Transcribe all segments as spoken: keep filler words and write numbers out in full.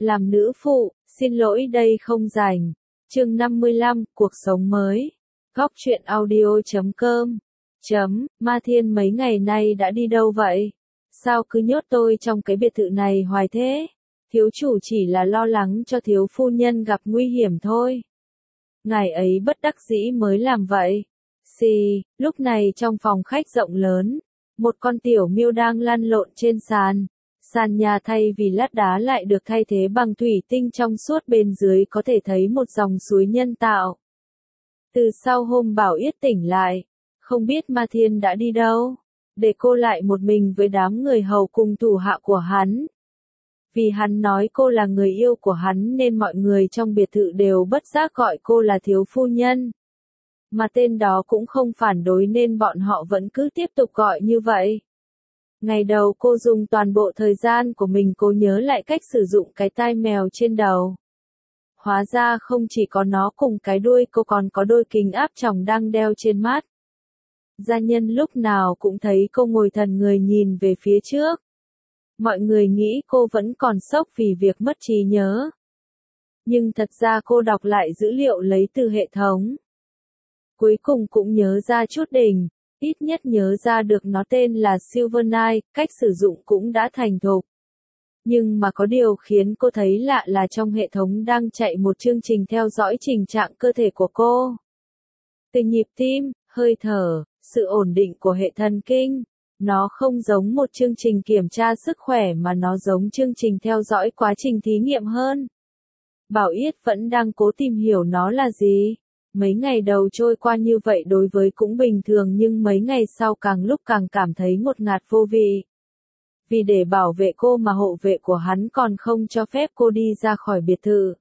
Làm nữ phụ, xin lỗi đây không rảnh. Chương năm mươi lăm, cuộc sống mới. Góc truyện audio chấm com. Chấm, Ma Thiên mấy ngày nay đã đi đâu vậy? Sao cứ nhốt tôi trong cái biệt thự này hoài thế? Thiếu chủ chỉ là lo lắng cho thiếu phu nhân gặp nguy hiểm thôi. Ngài ấy bất đắc dĩ mới làm vậy. Xì, lúc này trong phòng khách rộng lớn, một con tiểu miêu đang lăn lộn trên sàn. Sàn nhà thay vì lát đá lại được thay thế bằng thủy tinh trong suốt, bên dưới có thể thấy một dòng suối nhân tạo. Từ sau hôm Bảo Yết tỉnh lại, không biết Ma Thiên đã đi đâu, để cô lại một mình với đám người hầu cùng thủ hạ của hắn. Vì hắn nói cô là người yêu của hắn nên mọi người trong biệt thự đều bất giác gọi cô là thiếu phu nhân. Mà tên đó cũng không phản đối nên bọn họ vẫn cứ tiếp tục gọi như vậy. Ngày đầu cô dùng toàn bộ thời gian của mình cố nhớ lại cách sử dụng cái tai mèo trên đầu. Hóa ra không chỉ có nó cùng cái đuôi, cô còn có đôi kính áp tròng đang đeo trên mắt. Gia nhân lúc nào cũng thấy cô ngồi thần người nhìn về phía trước. Mọi người nghĩ cô vẫn còn sốc vì việc mất trí nhớ. Nhưng thật ra cô đọc lại dữ liệu lấy từ hệ thống. Cuối cùng cũng nhớ ra chút đỉnh. Ít nhất nhớ ra được nó tên là Silver Knight, cách sử dụng cũng đã thành thục. Nhưng mà có điều khiến cô thấy lạ là trong hệ thống đang chạy một chương trình theo dõi tình trạng cơ thể của cô. Từ nhịp tim, hơi thở, sự ổn định của hệ thần kinh. Nó không giống một chương trình kiểm tra sức khỏe mà nó giống chương trình theo dõi quá trình thí nghiệm hơn. Bảo Yết vẫn đang cố tìm hiểu nó là gì. Mấy ngày đầu trôi qua như vậy đối với cũng bình thường, nhưng mấy ngày sau càng lúc càng cảm thấy ngột ngạt vô vị. Vì để bảo vệ cô mà hộ vệ của hắn còn không cho phép cô đi ra khỏi biệt thự.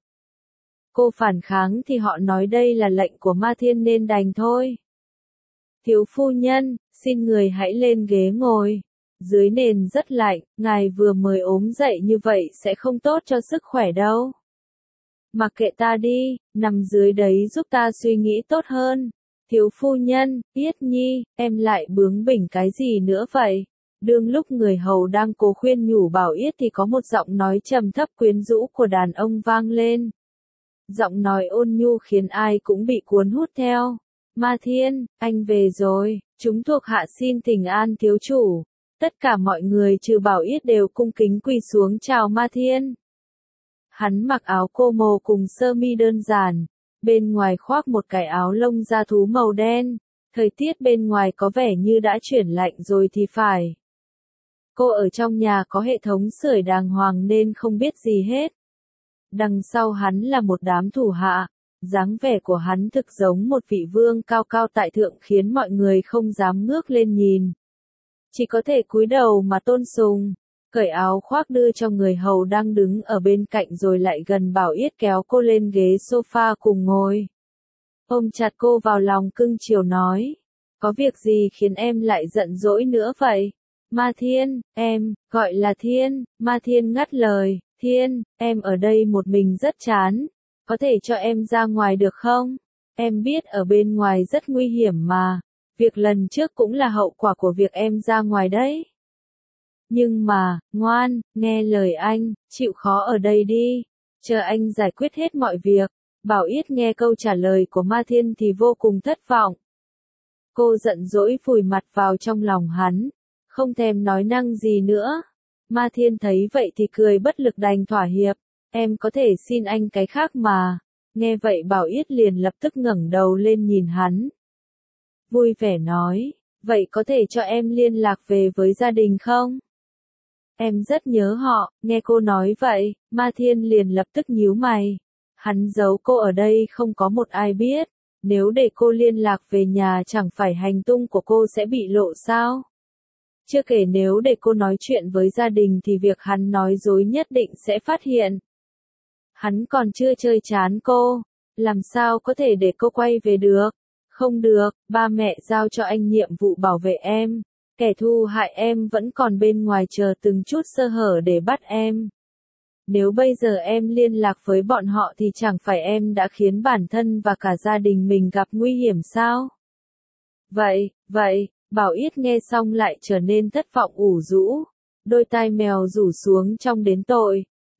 Cô phản kháng thì họ nói đây là lệnh của Ma Thiên nên đành thôi. Thiếu phu nhân, xin người hãy lên ghế ngồi. Dưới nền rất lạnh, ngài vừa mới ốm dậy như vậy sẽ không tốt cho sức khỏe đâu. Mặc kệ ta đi, nằm dưới đấy giúp ta suy nghĩ tốt hơn. Thiếu phu nhân, Yết Nhi, em lại bướng bỉnh cái gì nữa vậy? Đương lúc người hầu đang cố khuyên nhủ Bảo Yết thì có một giọng nói trầm thấp quyến rũ của đàn ông vang lên. Giọng nói ôn nhu khiến ai cũng bị cuốn hút theo. Ma Thiên, anh về rồi, chúng thuộc hạ xin thỉnh an thiếu chủ. Tất cả mọi người trừ Bảo Yết đều cung kính quỳ xuống chào Ma Thiên. Hắn mặc áo cô mồ cùng sơ mi đơn giản, bên ngoài khoác một cái áo lông da thú màu đen, thời tiết bên ngoài có vẻ như đã chuyển lạnh rồi thì phải. Cô ở trong nhà có hệ thống sưởi đàng hoàng nên không biết gì hết. Đằng sau hắn là một đám thủ hạ, dáng vẻ của hắn thực giống một vị vương cao cao tại thượng khiến mọi người không dám ngước lên nhìn. Chỉ có thể cúi đầu mà tôn sùng. Cởi áo khoác đưa cho người hầu đang đứng ở bên cạnh rồi lại gần Bảo Yết kéo cô lên ghế sofa cùng ngồi. Ôm chặt cô vào lòng cưng chiều nói. Có việc gì khiến em lại giận dỗi nữa vậy? Ma Thiên, em, gọi là Thiên. Ma Thiên ngắt lời. Thiên, em ở đây một mình rất chán. Có thể cho em ra ngoài được không? Em biết ở bên ngoài rất nguy hiểm mà. Việc lần trước cũng là hậu quả của việc em ra ngoài đấy. Nhưng mà, ngoan, nghe lời anh, chịu khó ở đây đi, chờ anh giải quyết hết mọi việc. Bảo Yết nghe câu trả lời của Ma Thiên thì vô cùng thất vọng. Cô giận dỗi vùi mặt vào trong lòng hắn, không thèm nói năng gì nữa. Ma Thiên thấy vậy thì cười bất lực đành thỏa hiệp, em có thể xin anh cái khác mà. Nghe vậy Bảo Yết liền lập tức ngẩng đầu lên nhìn hắn. Vui vẻ nói, vậy có thể cho em liên lạc về với gia đình không? Em rất nhớ họ. Nghe cô nói vậy, Ma Thiên liền lập tức nhíu mày. Hắn giấu cô ở đây không có một ai biết. Nếu để cô liên lạc về nhà chẳng phải hành tung của cô sẽ bị lộ sao? Chưa kể nếu để cô nói chuyện với gia đình thì việc hắn nói dối nhất định sẽ phát hiện. Hắn còn chưa chơi chán cô, làm sao có thể để cô quay về được? Không được, ba mẹ giao cho anh nhiệm vụ bảo vệ em. Kẻ thù hại em vẫn còn bên ngoài chờ từng chút sơ hở để bắt em. Nếu bây giờ em liên lạc với bọn họ thì chẳng phải em đã khiến bản thân và cả gia đình mình gặp nguy hiểm sao? Vậy, vậy, Bảo Yết nghe xong lại trở nên thất vọng ủ rũ. Đôi tai mèo rủ xuống trong đến tội.